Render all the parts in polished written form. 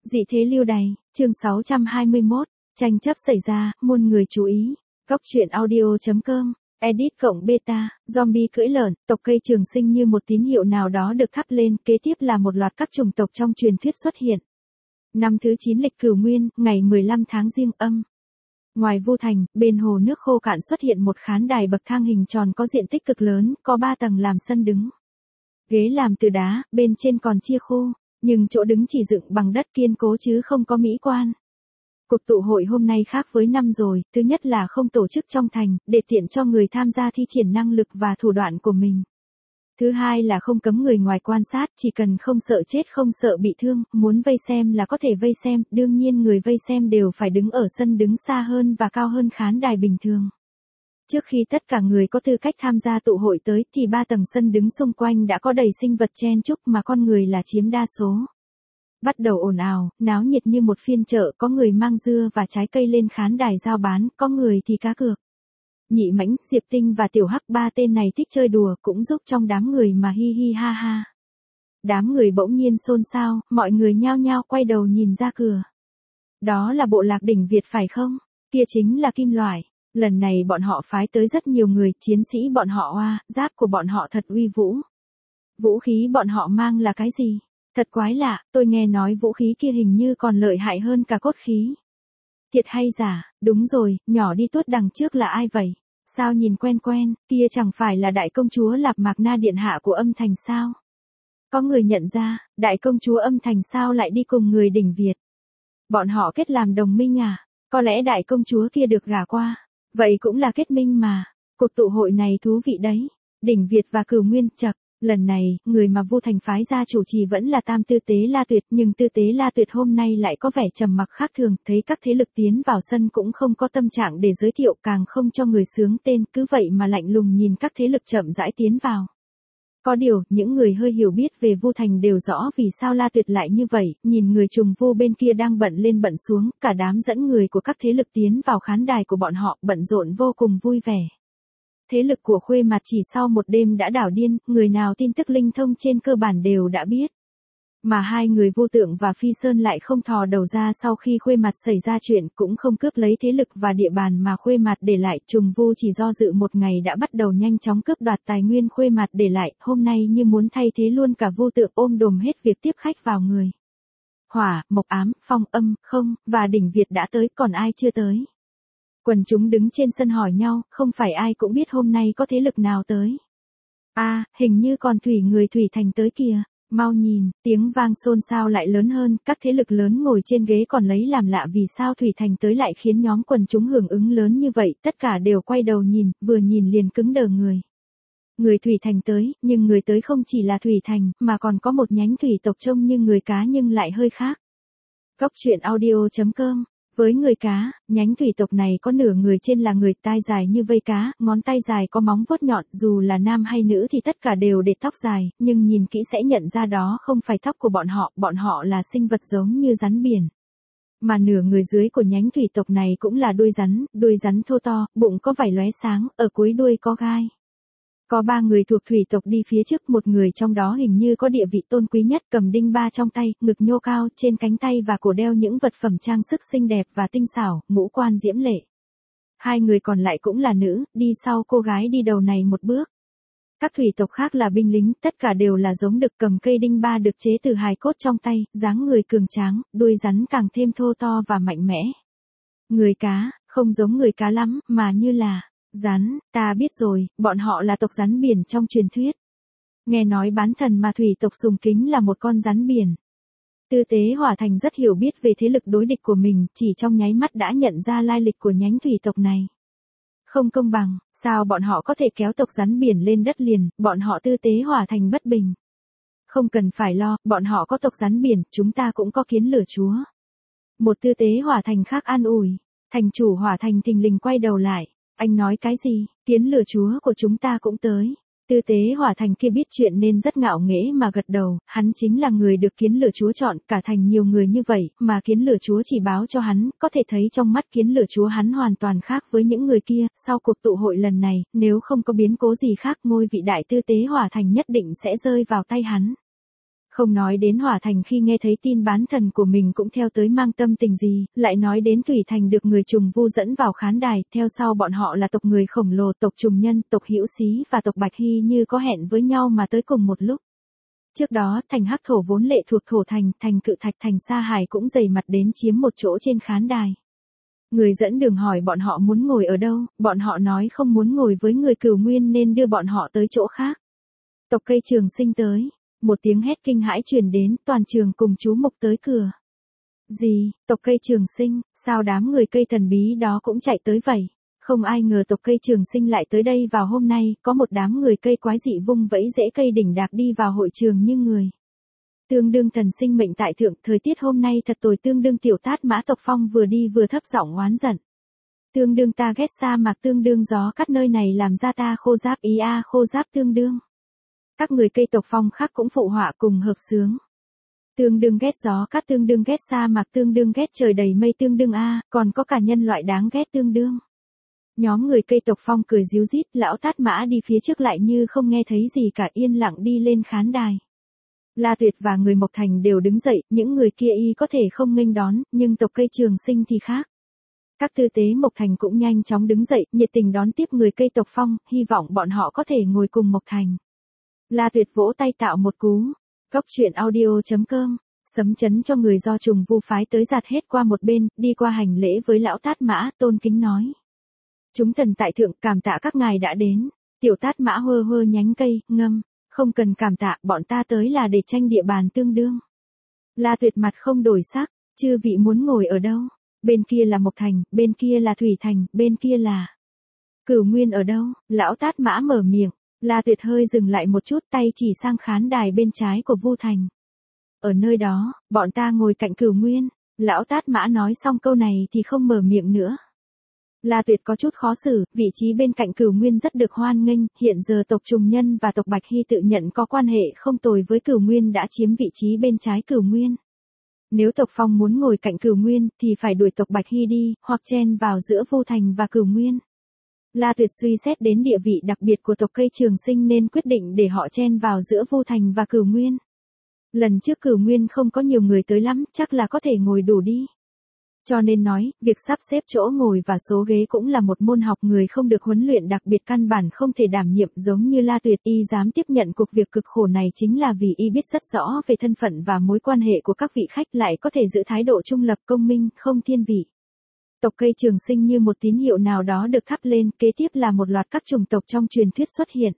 Dị thế lưu đày, chương 621, tranh chấp xảy ra, muôn người chú ý. Góc truyện audio.com, edit cộng beta, zombie cưỡi lợn, tộc cây trường sinh như một tín hiệu nào đó được thắp lên, kế tiếp là một loạt các chủng tộc trong truyền thuyết xuất hiện. Năm thứ 9 lịch Cửu Nguyên, ngày 15 tháng Giêng Âm. Ngoài Vu Thành, bên hồ nước khô cạn xuất hiện một khán đài bậc thang hình tròn có diện tích cực lớn, có 3 tầng làm sân đứng. Ghế làm từ đá, bên trên còn chia khô, nhưng chỗ đứng chỉ dựng bằng đất kiên cố chứ không có mỹ quan. Cuộc tụ hội hôm nay khác với năm rồi, thứ nhất là không tổ chức trong thành, để tiện cho người tham gia thi triển năng lực và thủ đoạn của mình. Thứ hai là không cấm người ngoài quan sát, chỉ cần không sợ chết không sợ bị thương, muốn vây xem là có thể vây xem, đương nhiên người vây xem đều phải đứng ở sân đứng xa hơn và cao hơn khán đài bình thường. Trước khi tất cả người có tư cách tham gia tụ hội tới thì 3 tầng sân đứng xung quanh đã có đầy sinh vật chen chúc mà con người là chiếm đa số. Bắt đầu ồn ào, náo nhiệt như một phiên chợ, có người mang dưa và trái cây lên khán đài giao bán, có người thì cá cược. Nhị Mãnh, Diệp Tinh và Tiểu Hắc, 3 tên này thích chơi đùa cũng giúp trong đám người mà hi hi ha ha. Đám người bỗng nhiên xôn xao, mọi người nhao nhao quay đầu nhìn ra cửa. Đó là bộ lạc đỉnh Việt phải không? Kia chính là kim loại. Lần này bọn họ phái tới rất nhiều người, chiến sĩ bọn họ oa, giáp của bọn họ thật uy vũ. Vũ khí bọn họ mang là cái gì? Thật quái lạ, tôi nghe nói vũ khí kia hình như còn lợi hại hơn cả cốt khí. Thiệt hay giả, đúng rồi, nhỏ đi tuốt đằng trước là ai vậy? Sao nhìn quen quen, kia chẳng phải là đại công chúa Lạp Mạc Na điện hạ của Âm Thành sao? Có người nhận ra, đại công chúa Âm Thành sao lại đi cùng người đỉnh Việt? Bọn họ kết làm đồng minh à? Có lẽ đại công chúa kia được gả qua. Vậy cũng là kết minh mà. Cuộc tụ hội này thú vị đấy. Đỉnh Việt và Cửu Nguyên chật. Lần này, người mà Vu Thành phái ra chủ trì vẫn là Tam Tư Tế La Tuyệt, nhưng Tư Tế La Tuyệt hôm nay lại có vẻ trầm mặc khác thường, thấy các thế lực tiến vào sân cũng không có tâm trạng để giới thiệu, càng không cho người xướng tên, cứ vậy mà lạnh lùng nhìn các thế lực chậm rãi tiến vào. Có điều, những người hơi hiểu biết về Vu Thành đều rõ vì sao La Tuyệt lại như vậy, nhìn người trùng Vu bên kia đang bận lên bận xuống, cả đám dẫn người của các thế lực tiến vào khán đài của bọn họ, bận rộn vô cùng vui vẻ. Thế lực của Khuê Mạt chỉ sau một đêm đã đảo điên, người nào tin tức linh thông trên cơ bản đều đã biết. Mà hai người Vu Tượng và Phi Sơn lại không thò đầu ra sau khi Khuê Mạt xảy ra chuyện, cũng không cướp lấy thế lực và địa bàn mà Khuê Mạt để lại, trùng Vu chỉ do dự một ngày đã bắt đầu nhanh chóng cướp đoạt tài nguyên Khuê Mạt để lại, hôm nay như muốn thay thế luôn cả Vu Tượng ôm đồm hết việc tiếp khách vào người. Hỏa, Mộc Ám, Phong Âm, Không, và Đỉnh Việt đã tới, còn ai chưa tới? Quần chúng đứng trên sân hỏi nhau, không phải ai cũng biết hôm nay có thế lực nào tới. Hình như còn người Thủy Thành tới kìa, mau nhìn, tiếng vang xôn xao lại lớn hơn, các thế lực lớn ngồi trên ghế còn lấy làm lạ vì sao Thủy Thành tới lại khiến nhóm quần chúng hưởng ứng lớn như vậy, tất cả đều quay đầu nhìn, vừa nhìn liền cứng đờ người. Người Thủy Thành tới, nhưng người tới không chỉ là Thủy Thành, mà còn có một nhánh thủy tộc trông như người cá nhưng lại hơi khác. Góc truyện audio.com. Với người cá, nhánh thủy tộc này có nửa người trên là người, tai dài như vây cá, ngón tay dài có móng vuốt nhọn, dù là nam hay nữ thì tất cả đều để tóc dài, nhưng nhìn kỹ sẽ nhận ra đó không phải tóc của bọn họ là sinh vật giống như rắn biển. Mà nửa người dưới của nhánh thủy tộc này cũng là đuôi rắn thô to, bụng có vảy lóe sáng, ở cuối đuôi có gai. Có 3 người thuộc thủy tộc đi phía trước, một người trong đó hình như có địa vị tôn quý nhất, cầm đinh ba trong tay, ngực nhô cao, trên cánh tay và cổ đeo những vật phẩm trang sức xinh đẹp và tinh xảo, ngũ quan diễm lệ. 2 người còn lại cũng là nữ, đi sau cô gái đi đầu này một bước. Các thủy tộc khác là binh lính, tất cả đều là giống đực, cầm cây đinh ba được chế từ hài cốt trong tay, dáng người cường tráng, đuôi rắn càng thêm thô to và mạnh mẽ. Người cá, không giống người cá lắm, mà như là rắn, ta biết rồi, bọn họ là tộc rắn biển trong truyền thuyết. Nghe nói bán thần mà thủy tộc sùng kính là một con rắn biển. Tư Tế Hỏa Thành rất hiểu biết về thế lực đối địch của mình, chỉ trong nháy mắt đã nhận ra lai lịch của nhánh thủy tộc này. Không công bằng, sao bọn họ có thể kéo tộc rắn biển lên đất liền, bọn họ Tư Tế Hỏa Thành bất bình. Không cần phải lo, bọn họ có tộc rắn biển, chúng ta cũng có kiến lửa chúa. Một Tư Tế Hỏa Thành khác an ủi, thành chủ Hỏa Thành thình lình quay đầu lại. Anh nói cái gì, kiến lửa chúa của chúng ta cũng tới. Tư Tế Hỏa Thành kia biết chuyện nên rất ngạo nghễ mà gật đầu, hắn chính là người được kiến lửa chúa chọn, cả thành nhiều người như vậy, mà kiến lửa chúa chỉ báo cho hắn, có thể thấy trong mắt kiến lửa chúa hắn hoàn toàn khác với những người kia, sau cuộc tụ hội lần này, nếu không có biến cố gì khác ngôi vị đại Tư Tế Hỏa Thành nhất định sẽ rơi vào tay hắn. Không nói đến Hỏa Thành khi nghe thấy tin bán thần của mình cũng theo tới mang tâm tình gì, lại nói đến Thủy Thành được người Trùng Vu dẫn vào khán đài, theo sau bọn họ là tộc người khổng lồ, tộc Trùng Nhân, tộc Hữu Xí và tộc Bạch Hy như có hẹn với nhau mà tới cùng một lúc. Trước đó, thành Hắc Thổ vốn lệ thuộc Thổ Thành, thành Cự Thạch, thành Sa Hải cũng dày mặt đến chiếm một chỗ trên khán đài. Người dẫn đường hỏi bọn họ muốn ngồi ở đâu, bọn họ nói không muốn ngồi với người Cửu Nguyên nên đưa bọn họ tới chỗ khác. Tộc Cây Trường Sinh tới. Một tiếng hét kinh hãi truyền đến, toàn trường cùng chú mục tới cửa. Gì, tộc Cây Trường Sinh, sao đám người cây thần bí đó cũng chạy tới vậy? Không ai ngờ tộc Cây Trường Sinh lại tới đây vào hôm nay, có một đám người cây quái dị vung vẫy rễ cây đỉnh đạc đi vào hội trường như người. Tương đương thần sinh mệnh tại thượng, thời tiết hôm nay thật tồi, tương đương tiểu Tát Mã tộc Phong vừa đi vừa thấp giọng oán giận. Tương đương ta ghét sa mạc, tương đương gió cắt nơi này làm ra ta khô giáp ý a, khô giáp tương đương. Các người cây tộc Phong khác cũng phụ họa cùng hợp sướng. Tương đương ghét gió cắt, tương đương ghét sa mạc, tương đương ghét trời đầy mây, tương đương a, còn có cả nhân loại đáng ghét tương đương. Nhóm người cây tộc Phong cười ríu rít, lão Tát Mã đi phía trước lại như không nghe thấy gì cả, yên lặng đi lên khán đài. La Tuyệt và người Mộc Thành đều đứng dậy, những người kia y có thể không nghênh đón, nhưng tộc Cây Trường Sinh thì khác. Các tư tế Mộc Thành cũng nhanh chóng đứng dậy, nhiệt tình đón tiếp người cây tộc Phong, hy vọng bọn họ có thể ngồi cùng Mộc Thành. La Tuyệt vỗ tay tạo một cú. Góc truyện audio.com, sấm chấn cho người do Trùng Vu phái tới giạt hết qua một bên, đi qua hành lễ với lão Tát Mã, tôn kính nói. Chúng thần tại thượng, cảm tạ các ngài đã đến. Tiểu Tát Mã hơ hơ nhánh cây, ngâm, không cần cảm tạ, bọn ta tới là để tranh địa bàn tương đương. La Tuyệt mặt không đổi sắc, chư vị muốn ngồi ở đâu? Bên kia là Mộc Thành, bên kia là Thủy Thành, bên kia là Cửu Nguyên ở đâu? Lão Tát Mã mở miệng. La Tuyệt hơi dừng lại một chút, tay chỉ sang khán đài bên trái của Vu Thành. Ở nơi đó, bọn ta ngồi cạnh Cửu Nguyên. Lão Tát Mã nói xong câu này thì không mở miệng nữa. La Tuyệt có chút khó xử, vị trí bên cạnh Cửu Nguyên rất được hoan nghênh, hiện giờ tộc Trùng Nhân và tộc Bạch Hy tự nhận có quan hệ không tồi với Cửu Nguyên đã chiếm vị trí bên trái Cửu Nguyên. Nếu tộc Phong muốn ngồi cạnh Cửu Nguyên thì phải đuổi tộc Bạch Hy đi, hoặc chen vào giữa Vu Thành và Cửu Nguyên. La Tuyệt suy xét đến địa vị đặc biệt của tộc Cây Trường Sinh nên quyết định để họ chen vào giữa Vu Thành và Cửu Nguyên. Lần trước Cửu Nguyên không có nhiều người tới lắm, chắc là có thể ngồi đủ đi. Cho nên nói, việc sắp xếp chỗ ngồi và số ghế cũng là một môn học, người không được huấn luyện đặc biệt căn bản không thể đảm nhiệm. Giống như La Tuyệt, y dám tiếp nhận cuộc việc cực khổ này chính là vì y biết rất rõ về thân phận và mối quan hệ của các vị khách, lại có thể giữ thái độ trung lập công minh, không thiên vị. Tộc Cây Trường Sinh như một tín hiệu nào đó được thắp lên, kế tiếp là một loạt các chủng tộc trong truyền thuyết xuất hiện.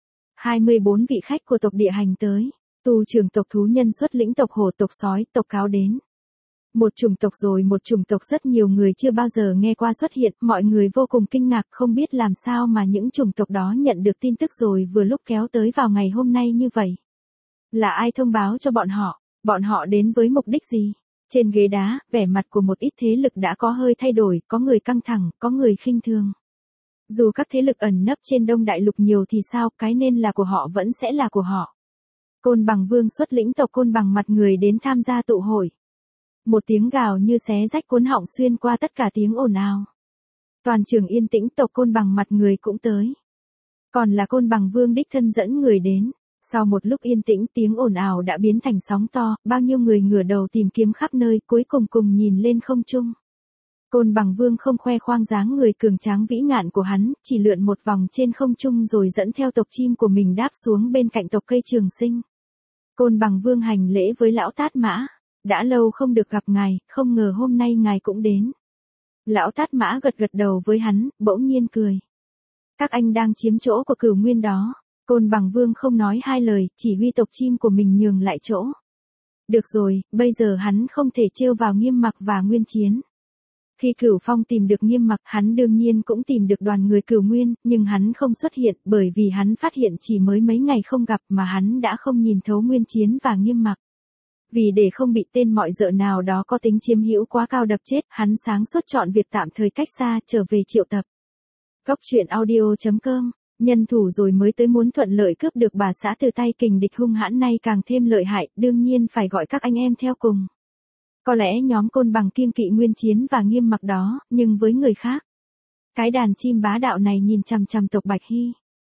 24 vị khách của tộc Địa Hành tới, tu trưởng tộc Thú Nhân xuất lĩnh tộc Hổ, tộc Sói, tộc Cáo đến. Một chủng tộc rồi một chủng tộc rất nhiều người chưa bao giờ nghe qua xuất hiện, mọi người vô cùng kinh ngạc, không biết làm sao mà những chủng tộc đó nhận được tin tức rồi vừa lúc kéo tới vào ngày hôm nay như vậy. Là ai thông báo cho bọn họ đến với mục đích gì? Trên ghế đá, vẻ mặt của một ít thế lực đã có hơi thay đổi, có người căng thẳng, có người khinh thường. Dù các thế lực ẩn nấp trên Đông Đại Lục nhiều thì sao, cái nên là của họ vẫn sẽ là của họ. Côn Bằng Vương xuất lĩnh tộc Côn Bằng mặt người đến tham gia tụ hội. Một tiếng gào như xé rách cuốn họng xuyên qua tất cả tiếng ồn ào. Toàn trường yên tĩnh, tộc Côn Bằng mặt người cũng tới. Còn là Côn Bằng Vương đích thân dẫn người đến. Sau một lúc yên tĩnh, tiếng ồn ào đã biến thành sóng to, bao nhiêu người ngửa đầu tìm kiếm khắp nơi, cuối cùng nhìn lên không trung. Côn Bằng Vương không khoe khoang dáng người cường tráng vĩ ngạn của hắn, chỉ lượn một vòng trên không trung rồi dẫn theo tộc chim của mình đáp xuống bên cạnh tộc Cây Trường Sinh. Côn Bằng Vương hành lễ với lão Tát Mã. Đã lâu không được gặp ngài, không ngờ hôm nay ngài cũng đến. Lão Tát Mã gật đầu với hắn, bỗng nhiên cười. Các anh đang chiếm chỗ của Cửu Nguyên đó. Côn Bằng Vương không nói hai lời, chỉ huy tộc chim của mình nhường lại chỗ. Được rồi, bây giờ hắn không thể trêu vào Nghiêm Mặc và Nguyên Chiến. Khi Cửu Phong tìm được Nghiêm Mặc, hắn đương nhiên cũng tìm được đoàn người Cửu Nguyên, nhưng hắn không xuất hiện, bởi vì hắn phát hiện chỉ mới mấy ngày không gặp mà hắn đã không nhìn thấu Nguyên Chiến và Nghiêm Mặc. Vì để không bị tên mọi dợ nào đó có tính chiếm hữu quá cao đập chết, hắn sáng suốt chọn việc tạm thời cách xa, trở về triệu tập. Góc truyện audio.com, nhân thủ rồi mới tới muốn thuận lợi cướp được bà xã từ tay kình địch hung hãn nay càng thêm lợi hại, đương nhiên phải gọi các anh em theo cùng. Có lẽ nhóm Côn Bằng kiêng kỵ Nguyên Chiến và Nghiêm Mặc đó, nhưng với người khác. Cái đàn chim bá đạo này nhìn chằm chằm tộc Bạch Hy.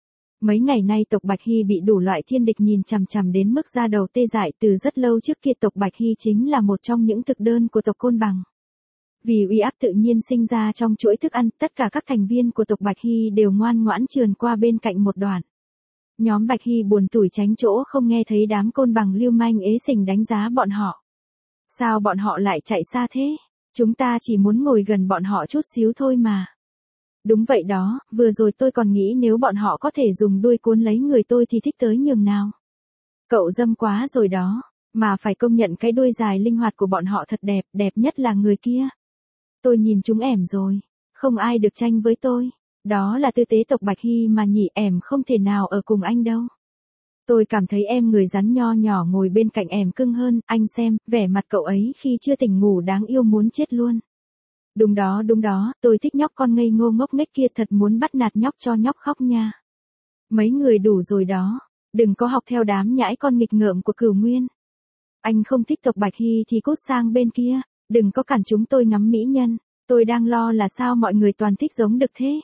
Mấy ngày nay tộc Bạch Hy bị đủ loại thiên địch nhìn chằm chằm đến mức da đầu tê dại, từ rất lâu trước kia tộc Bạch Hy chính là một trong những thực đơn của tộc Côn Bằng. Vì uy áp tự nhiên sinh ra trong chuỗi thức ăn, tất cả các thành viên của tộc Bạch Hy đều ngoan ngoãn trườn qua bên cạnh một đoạn. Nhóm Bạch Hy buồn tủi tránh chỗ không nghe thấy đám Côn Bằng lưu manh ế sình đánh giá bọn họ. Sao bọn họ lại chạy xa thế? Chúng ta chỉ muốn ngồi gần bọn họ chút xíu thôi mà. Đúng vậy đó, vừa rồi tôi còn nghĩ nếu bọn họ có thể dùng đuôi cuốn lấy người tôi thì thích tới nhường nào. Cậu dâm quá rồi đó, mà phải công nhận cái đuôi dài linh hoạt của bọn họ thật đẹp, đẹp nhất là người kia. Tôi nhìn chúng ẻm rồi, không ai được tranh với tôi. Đó là tư tế tộc Bạch Hy mà nhỉ, ẻm không thể nào ở cùng anh đâu. Tôi cảm thấy em người rắn nho nhỏ ngồi bên cạnh ẻm cưng hơn, anh xem, vẻ mặt cậu ấy khi chưa tỉnh ngủ đáng yêu muốn chết luôn. Đúng đó, tôi thích nhóc con ngây ngô ngốc nghếch kia, thật muốn bắt nạt nhóc cho nhóc khóc nha. Mấy người đủ rồi đó, đừng có học theo đám nhãi con nghịch ngợm của Cửu Nguyên. Anh không thích tộc Bạch Hy thì cút sang bên kia, đừng có cản chúng tôi ngắm mỹ nhân, tôi đang lo là sao mọi người toàn thích giống đực thế.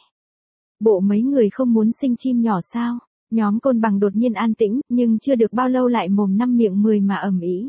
Bộ mấy người không muốn sinh chim nhỏ sao? Nhóm Côn Bằng đột nhiên an tĩnh, nhưng chưa được bao lâu lại mồm năm miệng 10 mà ầm ĩ.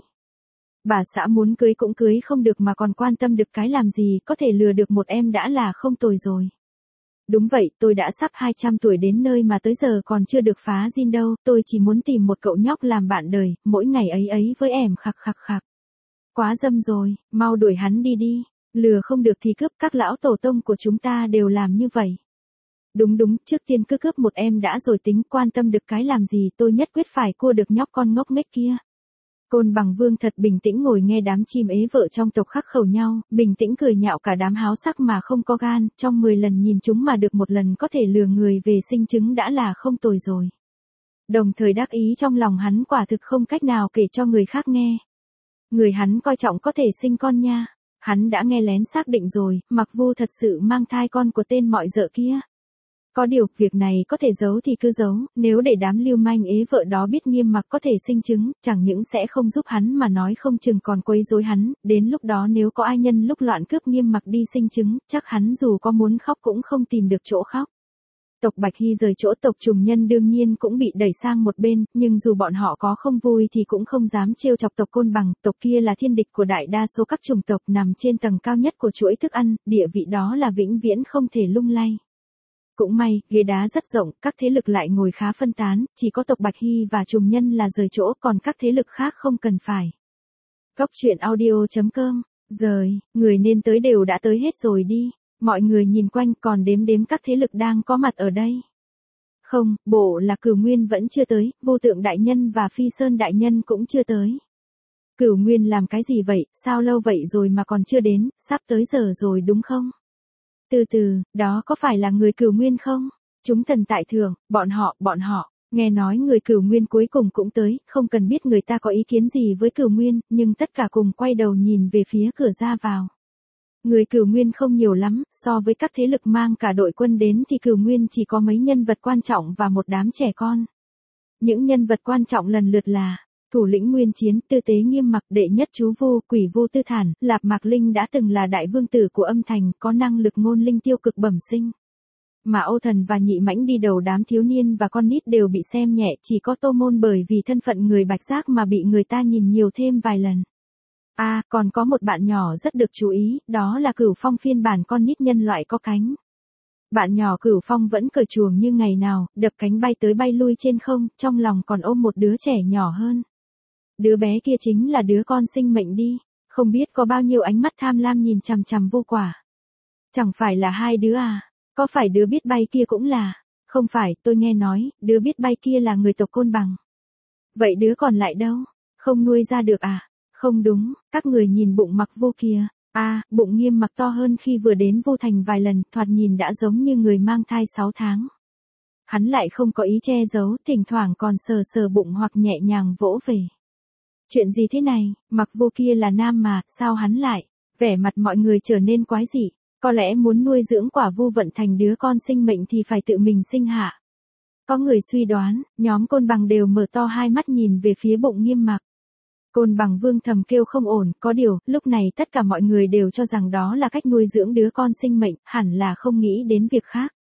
Bà xã muốn cưới cũng cưới không được mà còn quan tâm được cái làm gì, có thể lừa được một em đã là không tồi rồi. Đúng vậy, tôi đã sắp 200 tuổi đến nơi mà tới giờ còn chưa được phá zin đâu, tôi chỉ muốn tìm một cậu nhóc làm bạn đời, mỗi ngày ấy với em khạc khạc khạc. Quá dâm rồi, mau đuổi hắn đi đi, lừa không được thì cướp, các lão tổ tông của chúng ta đều làm như vậy. Đúng, trước tiên cứ cướp một em đã rồi tính, quan tâm được cái làm gì, tôi nhất quyết phải cua được nhóc con ngốc nghếch kia. Côn Bằng Vương thật bình tĩnh ngồi nghe đám chim ế vợ trong tộc khắc khẩu nhau, bình tĩnh cười nhạo cả đám háo sắc mà không có gan, trong 10 lần nhìn chúng mà được một lần có thể lừa người về sinh trứng đã là không tồi rồi. Đồng thời đắc ý trong lòng hắn quả thực không cách nào kể cho người khác nghe. Người hắn coi trọng có thể sinh con nha. Hắn đã nghe lén xác định rồi, Mặc Vu thật sự mang thai con của tên mọi dợ kia. Có điều, việc này có thể giấu thì cứ giấu, nếu để đám lưu manh ế vợ đó biết Nghiêm Mặc có thể sinh trứng, chẳng những sẽ không giúp hắn mà nói không chừng còn quấy rối hắn, đến lúc đó nếu có ai nhân lúc loạn cướp Nghiêm Mặc đi sinh trứng, chắc hắn dù có muốn khóc cũng không tìm được chỗ khóc. Tộc Bạch Hy rời chỗ tộc Trùng Nhân đương nhiên cũng bị đẩy sang một bên, nhưng dù bọn họ có không vui thì cũng không dám trêu chọc tộc Côn Bằng, tộc kia là thiên địch của đại đa số các chủng tộc nằm trên tầng cao nhất của chuỗi thức ăn, địa vị đó là vĩnh viễn không thể lung lay. Cũng may, ghế đá rất rộng, các thế lực lại ngồi khá phân tán, chỉ có tộc Bạch Hy và Trùng Nhân là rời chỗ, còn các thế lực khác không cần phải. Góc truyện audio.com, rời, người nên tới đều đã tới hết rồi đi. Mọi người nhìn quanh còn đếm các thế lực đang có mặt ở đây. Không, bộ là Cửu Nguyên vẫn chưa tới, Vô Tượng Đại Nhân và Phi Sơn Đại Nhân cũng chưa tới. Cửu Nguyên làm cái gì vậy, sao lâu vậy rồi mà còn chưa đến, sắp tới giờ rồi đúng không? Từ từ, đó có phải là người Cửu Nguyên không? Chúng thần tại thượng, bọn họ, nghe nói người Cửu Nguyên cuối cùng cũng tới, không cần biết người ta có ý kiến gì với Cửu Nguyên, nhưng tất cả cùng quay đầu nhìn về phía cửa ra vào. Người Cửu Nguyên không nhiều lắm, so với các thế lực mang cả đội quân đến thì Cửu Nguyên chỉ có mấy nhân vật quan trọng và một đám trẻ con. Những nhân vật quan trọng lần lượt là thủ lĩnh Nguyên Chiến, tư tế Nghiêm Mặc, đệ nhất chú Vu, quỷ Vu Tư Thản, Lạp Mạc Linh đã từng là đại vương tử của âm thành, có năng lực ngôn linh tiêu cực bẩm sinh. Mà Âu Thần và Nhị Mãnh đi đầu đám thiếu niên và con nít đều bị xem nhẹ, chỉ có Tô Môn bởi vì thân phận người Bạch Giác mà bị người ta nhìn nhiều thêm vài lần. Còn có một bạn nhỏ rất được chú ý, đó là Cửu Phong phiên bản con nít nhân loại có cánh. Bạn nhỏ Cửu Phong vẫn cởi chuồng như ngày nào, đập cánh bay tới bay lui trên không, trong lòng còn ôm một đứa trẻ nhỏ hơn. Đứa bé kia chính là đứa con sinh mệnh đi, không biết có bao nhiêu ánh mắt tham lam nhìn chằm chằm Vô Quả. Chẳng phải là hai đứa à, có phải đứa biết bay kia cũng là, không phải, tôi nghe nói, đứa biết bay kia là người tộc Côn Bằng. Vậy đứa còn lại đâu, không nuôi ra được à? Không đúng, các người nhìn bụng Mặc Vô kia, bụng Nghiêm Mặc to hơn khi vừa đến Vô Thành vài lần, thoạt nhìn đã giống như người mang thai 6 tháng. Hắn lại không có ý che giấu, thỉnh thoảng còn sờ bụng hoặc nhẹ nhàng vỗ về. Chuyện gì thế này, Mặc Vô kia là nam mà, sao hắn lại? Vẻ mặt mọi người trở nên quái dị, có lẽ muốn nuôi dưỡng quả Vu vận thành đứa con sinh mệnh thì phải tự mình sinh hạ. Có người suy đoán, nhóm Côn Bằng đều mở to hai mắt nhìn về phía bụng Nghiêm Mặc. Côn Bằng Vương thầm kêu không ổn, có điều, lúc này tất cả mọi người đều cho rằng đó là cách nuôi dưỡng đứa con sinh mệnh, hẳn là không nghĩ đến việc khác.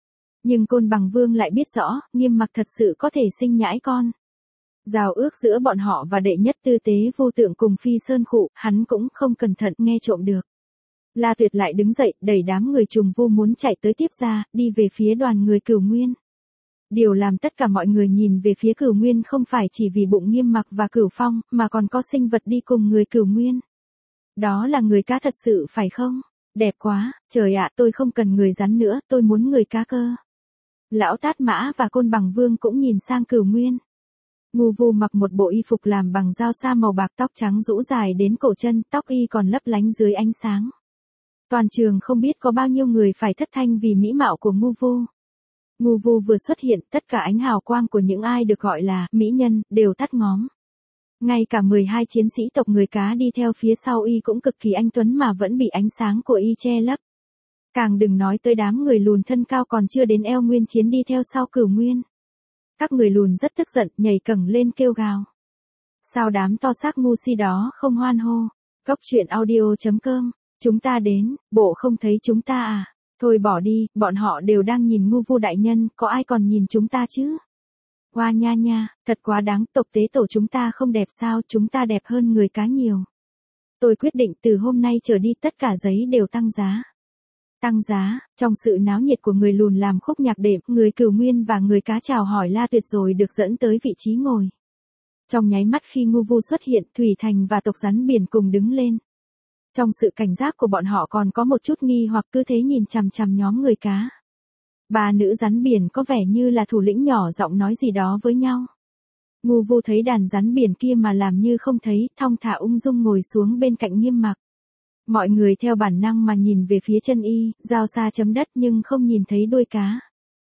Nhưng Côn Bằng Vương lại biết rõ, Nghiêm Mặc thật sự có thể sinh nhãi con. Giao ước giữa bọn họ và đệ nhất tư tế vô tượng cùng Phi Sơn Khụ, hắn cũng không cẩn thận nghe trộm được. La Tuyệt lại đứng dậy, đẩy đám người trùng vu muốn chạy tới tiếp ra, đi về phía đoàn người Cửu Nguyên. Điều làm tất cả mọi người nhìn về phía Cửu Nguyên không phải chỉ vì bụng Nghiêm Mặc và Cửu Phong, mà còn có sinh vật đi cùng người Cửu Nguyên. Đó là người cá thật sự phải không? Đẹp quá, trời ạ, tôi không cần người rắn nữa, tôi muốn người cá cơ. Lão Tát Mã và Côn Bằng Vương cũng nhìn sang Cửu Nguyên. Ngu Vu mặc một bộ y phục làm bằng dao sa màu bạc, tóc trắng rũ dài đến cổ chân, tóc y còn lấp lánh dưới ánh sáng. Toàn trường không biết có bao nhiêu người phải thất thanh vì mỹ mạo của Ngu Vu. Ngu Vu vừa xuất hiện, tất cả ánh hào quang của những ai được gọi là mỹ nhân đều tắt ngóm. Ngay cả 12 chiến sĩ tộc người cá đi theo phía sau y cũng cực kỳ anh tuấn mà vẫn bị ánh sáng của y che lấp. Càng đừng nói tới đám người lùn thân cao còn chưa đến eo Nguyên Chiến đi theo sau Cửu Nguyên. Các người lùn rất tức giận, nhảy cẳng lên kêu gào. Sao đám to xác ngu si đó không hoan hô? Cốc truyện audio.com, chúng ta đến, bộ không thấy chúng ta à? Thôi bỏ đi, bọn họ đều đang nhìn Ngu Vu đại nhân, có ai còn nhìn chúng ta chứ? Hoa nha nha, thật quá đáng, tộc tế tổ chúng ta không đẹp sao, chúng ta đẹp hơn người cá nhiều. Tôi quyết định từ hôm nay trở đi tất cả giấy đều tăng giá. Tăng giá, trong sự náo nhiệt của người lùn làm khúc nhạc đệm, người Cửu Nguyên và người cá chào hỏi La Tuyệt rồi được dẫn tới vị trí ngồi. Trong nháy mắt khi Ngu Vu xuất hiện, Thủy Thành và tộc rắn biển cùng đứng lên. Trong sự cảnh giác của bọn họ còn có một chút nghi hoặc cứ thế nhìn chằm chằm nhóm người cá. Ba nữ rắn biển có vẻ như là thủ lĩnh nhỏ giọng nói gì đó với nhau. Ngu Vu thấy đàn rắn biển kia mà làm như không thấy, thong thả ung dung ngồi xuống bên cạnh Nghiêm Mặc. Mọi người theo bản năng mà nhìn về phía chân y, dao sa chấm đất nhưng không nhìn thấy đuôi cá.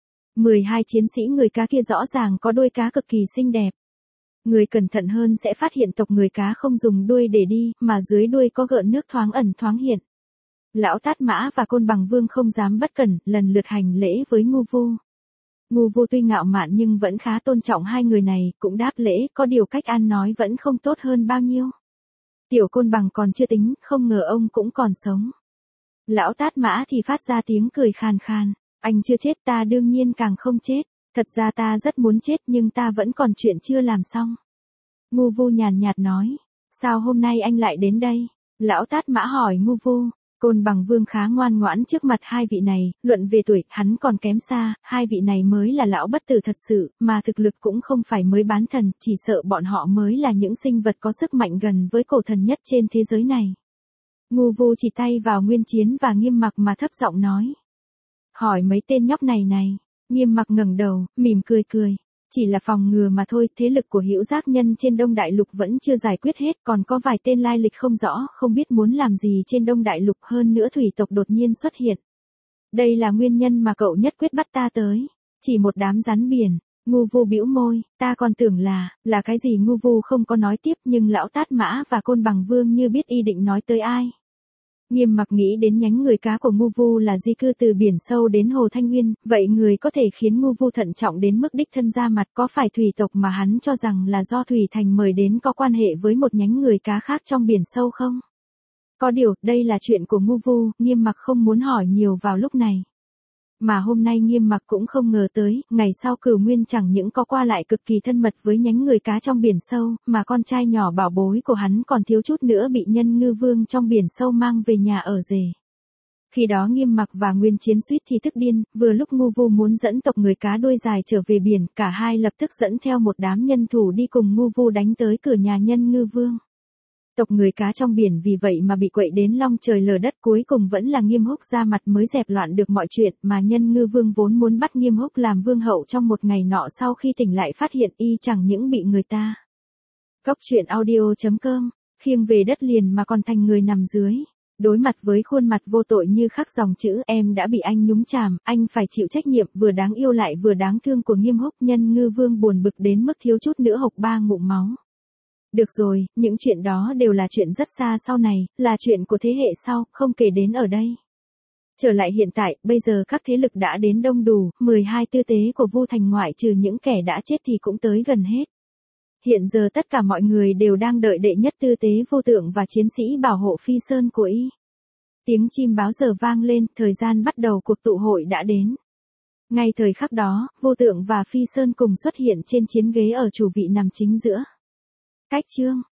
12 chiến sĩ người cá kia rõ ràng có đuôi cá cực kỳ xinh đẹp. Người cẩn thận hơn sẽ phát hiện tộc người cá không dùng đuôi để đi, mà dưới đuôi có gợn nước thoáng ẩn thoáng hiện. Lão Tát Mã và Côn Bằng Vương không dám bất cẩn, lần lượt hành lễ với Ngu Vu. Ngu Vu tuy ngạo mạn nhưng vẫn khá tôn trọng hai người này, cũng đáp lễ, có điều cách ăn nói vẫn không tốt hơn bao nhiêu. Tiểu Côn Bằng còn chưa tính, không ngờ ông cũng còn sống. Lão Tát Mã thì phát ra tiếng cười khàn khàn, anh chưa chết, ta đương nhiên càng không chết, thật ra ta rất muốn chết nhưng ta vẫn còn chuyện chưa làm xong. Ngu Vu nhàn nhạt nói, sao hôm nay anh lại đến đây? Lão Tát Mã hỏi Ngu Vu. Côn Bằng Vương khá ngoan ngoãn trước mặt hai vị này, luận về tuổi, hắn còn kém xa, hai vị này mới là lão bất tử thật sự, mà thực lực cũng không phải mới bán thần, chỉ sợ bọn họ mới là những sinh vật có sức mạnh gần với cổ thần nhất trên thế giới này. Ngu Vu chỉ tay vào Nguyên Chiến và Nghiêm Mặc mà thấp giọng nói. Hỏi mấy tên nhóc này này, Nghiêm Mặc ngẩng đầu, mỉm cười cười. Chỉ là phòng ngừa mà thôi, thế lực của Hữu Giác Nhân trên Đông Đại Lục vẫn chưa giải quyết hết, còn có vài tên lai lịch không rõ, không biết muốn làm gì trên Đông Đại Lục, hơn nữa thủy tộc đột nhiên xuất hiện. Đây là nguyên nhân mà cậu nhất quyết bắt ta tới. Chỉ một đám rắn biển. Ngu Vu bĩu môi, ta còn tưởng là cái gì. Ngu Vu không có nói tiếp, nhưng lão Tát Mã và Côn Bằng Vương như biết y định nói tới ai. Nghiêm Mặc nghĩ đến nhánh người cá của Ngu Vu là di cư từ biển sâu đến Hồ Thanh Nguyên, vậy người có thể khiến Ngu Vu thận trọng đến mức đích thân ra mặt, có phải thủy tộc mà hắn cho rằng là do Thủy Thành mời đến có quan hệ với một nhánh người cá khác trong biển sâu không? Có điều, đây là chuyện của Ngu Vu, Nghiêm Mặc không muốn hỏi nhiều vào lúc này. Mà hôm nay Nghiêm Mặc cũng không ngờ tới, ngày sau Cửu Nguyên chẳng những có qua lại cực kỳ thân mật với nhánh người cá trong biển sâu, mà con trai nhỏ bảo bối của hắn còn thiếu chút nữa bị Nhân Ngư Vương trong biển sâu mang về nhà ở rể. Khi đó Nghiêm Mặc và Nguyên Chiến suýt thì tức điên, vừa lúc Ngu Vu muốn dẫn tộc người cá đuôi dài trở về biển, cả hai lập tức dẫn theo một đám nhân thủ đi cùng Ngu Vu đánh tới cửa nhà Nhân Ngư Vương. Tộc người cá trong biển vì vậy mà bị quậy đến long trời lở đất, cuối cùng vẫn là Nghiêm Húc ra mặt mới dẹp loạn được mọi chuyện, mà Nhân Ngư Vương vốn muốn bắt Nghiêm Húc làm vương hậu trong một ngày nọ, sau khi tỉnh lại phát hiện y chẳng những bị người ta. Cốc truyện audio.com, khiêng về đất liền mà còn thành người nằm dưới. Đối mặt với khuôn mặt vô tội như khắc dòng chữ em đã bị anh nhúng chàm, anh phải chịu trách nhiệm, vừa đáng yêu lại vừa đáng thương của Nghiêm Húc. Nhân Ngư Vương buồn bực đến mức thiếu chút nữa hộc 3 ngụm máu. Được rồi, những chuyện đó đều là chuyện rất xa sau này, là chuyện của thế hệ sau, không kể đến ở đây. Trở lại hiện tại, bây giờ các thế lực đã đến đông đủ, 12 tư tế của Vu Thành ngoại trừ những kẻ đã chết thì cũng tới gần hết. Hiện giờ tất cả mọi người đều đang đợi đệ nhất tư tế Vô Tượng và chiến sĩ bảo hộ Phi Sơn của y. Tiếng chim báo giờ vang lên, thời gian bắt đầu cuộc tụ hội đã đến. Ngay thời khắc đó, Vô Tượng và Phi Sơn cùng xuất hiện trên chiến ghế ở chủ vị nằm chính giữa. Cách chương